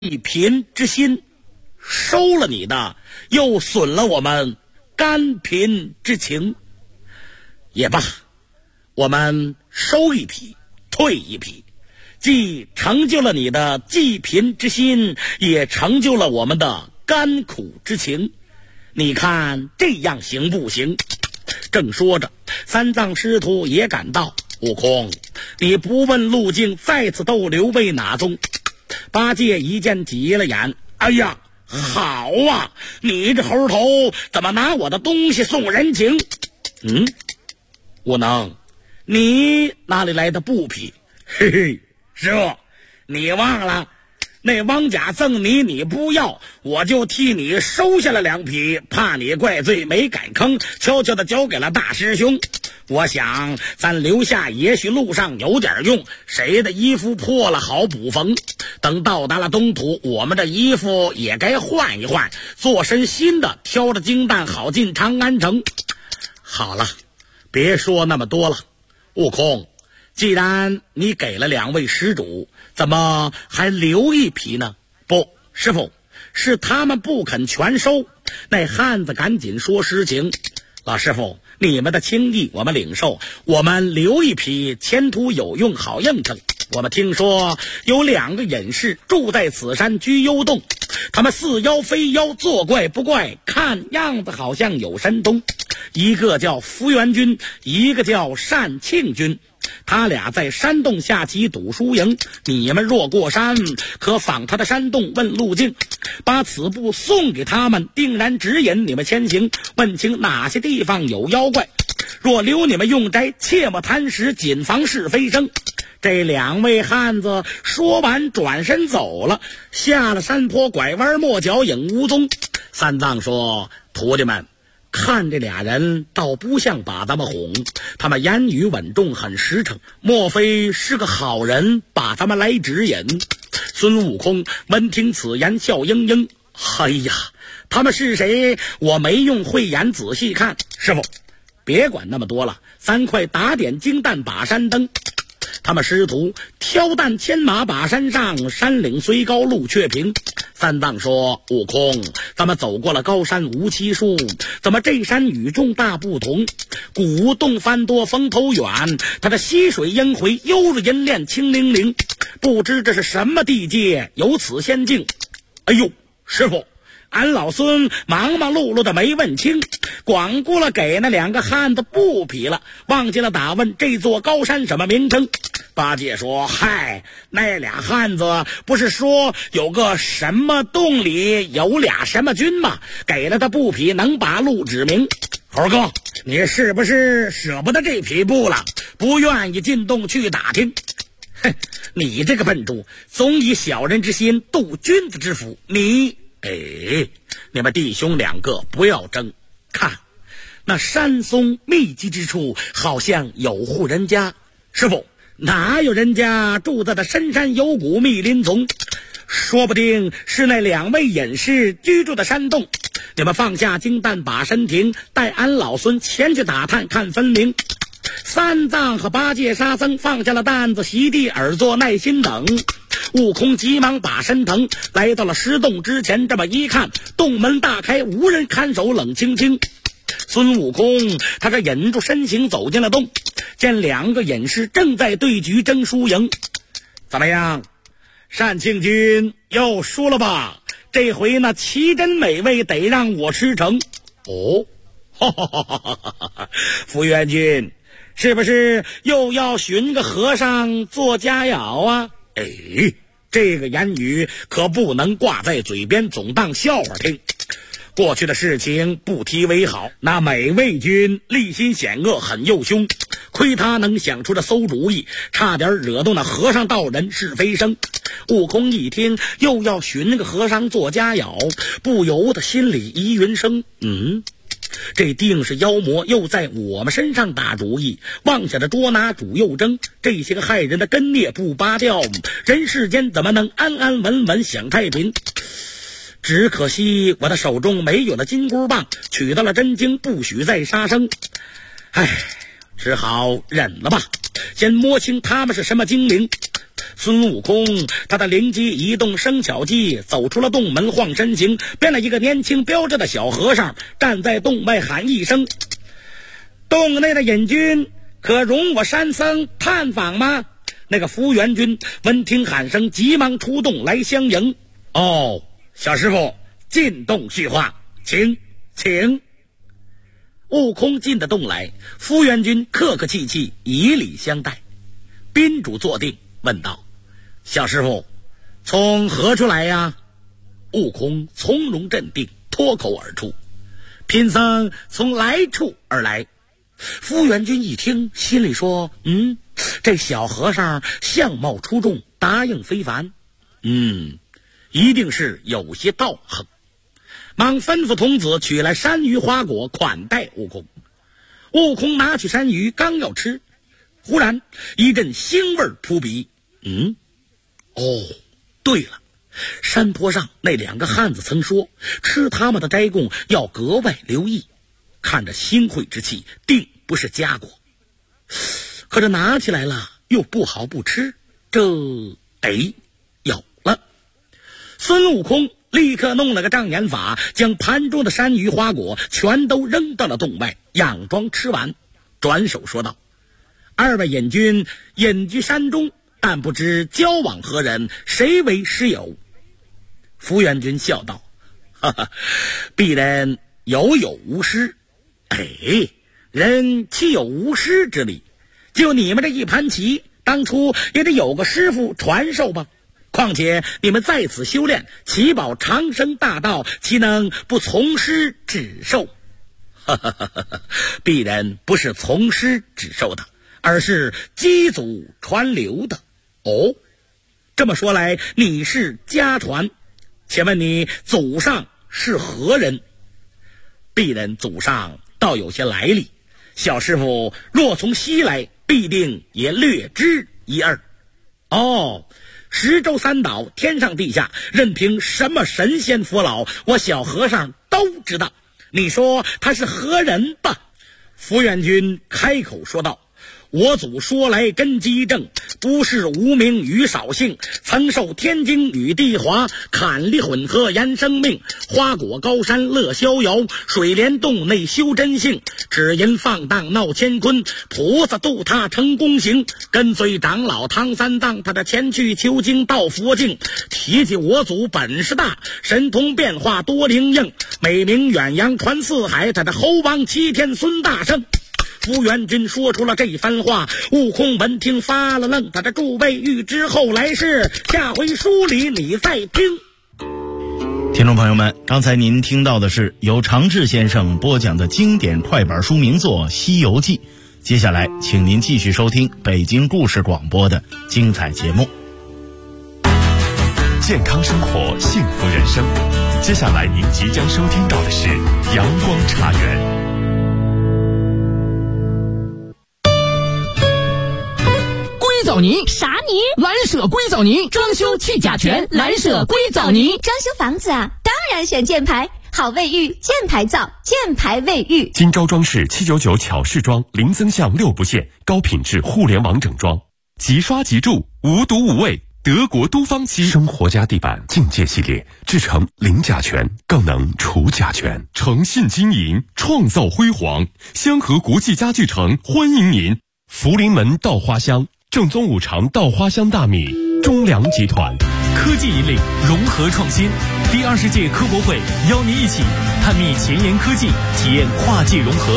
贫之心，收了你的，又损了我们甘贫之情。也罢，我们收一匹，退一匹，既成就了你的济贫之心，也成就了我们的甘苦之情。你看这样行不行？正说着，三藏师徒也赶到。悟空，你不问路径，再次逗刘备哪宗？八戒一见急了眼，哎呀，好啊，你这猴头怎么拿我的东西送人情？悟能，你哪里来的布匹？嘿嘿，师傅，你忘了那汪甲赠你不要，我就替你收下了2匹，怕你怪罪没敢吭，悄悄地交给了大师兄。我想咱留下，也许路上有点用，谁的衣服破了好补缝，等到达了东土，我们的衣服也该换一换，做身新的，挑着金蛋好进长安城。好了，别说那么多了。悟空，既然你给了2位施主，怎么还留1匹呢？不，师傅，是他们不肯全收。那汉子赶紧说实情。老师傅，你们的情意我们领受，我们留1匹，前途有用，好应承。我们听说有2个隐士住在此山居幽洞，他们似妖非妖，作怪不怪，看样子好像有神通。一个叫福元君，一个叫单庆君，他俩在山洞下棋赌输赢，你们若过山，可访他的山洞问路径，把此布送给他们，定然指引你们前行，问清哪些地方有妖怪。若留你们用斋，切莫贪食，谨防是非生。这2位汉子说完转身走了，下了山坡，拐弯抹角，影无踪。三藏说，徒弟们，看这俩人倒不像把咱们哄，他们言语稳重，很实诚，莫非是个好人把咱们来指引？孙悟空闻听此言，笑盈盈。哎呀，他们是谁？我没用慧眼仔细看。师傅，别管那么多了，咱快打点金蛋把山登。他们师徒挑担牵马把山上，山岭虽高路却平。三藏说，悟空，咱们走过了高山无期数，怎么这山与众大不同？古洞翻多风头远，它的溪水烟回，幽入银链清灵灵，不知这是什么地界，有此仙境。哎呦，师傅，俺老孙忙忙碌碌的没问清，光顾了给那2个汉子布匹了，忘记了打问这座高山什么名称。八戒说，嗨，那俩汉子不是说有个什么洞里有俩什么军吗？给了他布匹，能把路指明。猴哥，你是不是舍不得这匹布了，不愿意进洞去打听？哼，你这个笨猪，总以小人之心度君子之腹。你们弟兄2个不要争，看那山松密集之处，好像有户人家。师傅，哪有人家住在的深山幽谷密林丛？说不定是那2位隐士居住的山洞。你们放下金蛋把身停，带俺老孙前去打探看分明。三藏和八戒、沙僧放下了担子，席地而坐，耐心等。悟空急忙把身腾，来到了石洞之前，这么一看，洞门大开，无人看守，冷清清。孙悟空他这引住身形走进了洞，见2个隐士正在对局争输赢。怎么样，单庆君又输了吧？这回那奇珍美味得让我吃成。哦，福元君，是不是又要寻个和尚做佳肴啊？这个言语可不能挂在嘴边，总当笑话听。过去的事情不提为好。那美味君立心险恶，很幼凶，亏他能想出这馊主意，差点惹动那和尚道人是非生。悟空一听又要寻那个和尚做佳肴，不由得心里疑云生，这定是妖魔又在我们身上打主意，妄想着捉拿主诱争，这些个害人的根孽不拔掉，人世间怎么能安安稳稳享太平？只可惜我的手中没有了金箍棒，取到了真经，不许再杀生。只好忍了吧，先摸清他们是什么精灵。 孙悟空他的灵机一动生巧计，走出了洞门，晃身形，变了一个年轻标致的小和尚，站在洞外喊一声：洞内的隐君，可容我山僧探访吗？那个福元君闻听喊声，急忙出洞来相迎。哦，小师傅，进洞叙话，请。悟空进的洞来，福元君客客气气，以礼相待。宾主坐定，问道：小师傅，从何处来呀？悟空从容镇定，脱口而出：贫僧从来处而来。福元君一听，心里说：这小和尚相貌出众，答应非凡，一定是有些道行。忙吩咐童子取来山芋花果款待悟空。悟空拿起山芋刚要吃，忽然一阵腥味扑鼻。对了，山坡上那2个汉子曾说，吃他们的斋供要格外留意，看着腥秽之气，定不是佳果。可这拿起来了又不好不吃，有了。孙悟空立刻弄了个障眼法，将盘中的山芋花果全都扔到了洞外，佯装吃完，转手说道：二位隐君隐居山中，但不知交往何人，谁为师友？福元君笑道：鄙人有无师。人岂有无师之理？就你们这一盘棋，当初也得有个师傅传授吧。况且你们在此修炼，祈保长生大道，岂能不从师指授？鄙人不是从师指授的，而是基祖传流的。这么说来，你是家传，且问你祖上是何人？鄙人祖上倒有些来历，小师傅若从西来，必定也略知一二。十洲三岛，天上地下，任凭什么神仙佛老，我小和尚都知道。你说他是何人吧？福元君开口说道：我祖说来根基正，不是无名与少姓，曾受天经与地华，坎里混合延生命，花果高山乐逍遥，水帘洞内修真性，只因放荡闹乾坤，菩萨渡他成功行，跟随长老唐三藏，他的前去求经到佛境，提起我祖本事大，神通变化多灵应，美名远扬传四海，他的猴王齐天孙大圣。福元君说出了这番话，悟空闻听发了愣，他的诸位欲知后来事，下回书里你再听。 听众朋友们，刚才您听到的是由常志先生播讲的经典快板书名作《西游记》，接下来请您继续收听北京故事广播的精彩节目。 健康生活，幸福人生。接下来您即将收听到的是阳光茶园。 硅藻泥啥泥？ 蓝舍硅藻泥，装修去甲醛，蓝舍硅藻泥。 装修房子啊，当然选箭牌，好卫浴，箭牌造，箭牌卫浴。 金招装饰799巧饰装，零增项6不限，高品质互联网整装，即刷即住，无毒无味。德国都芳漆生活家地板境界系列，制成零甲醛，更能除甲醛。诚信经营，创造辉煌。香河国际家具城欢迎您。福临门稻花香，正宗五常稻花香大米，中粮集团。 科技引领，融合创新。第20届科博会邀您一起探秘前沿科技，体验跨界融合。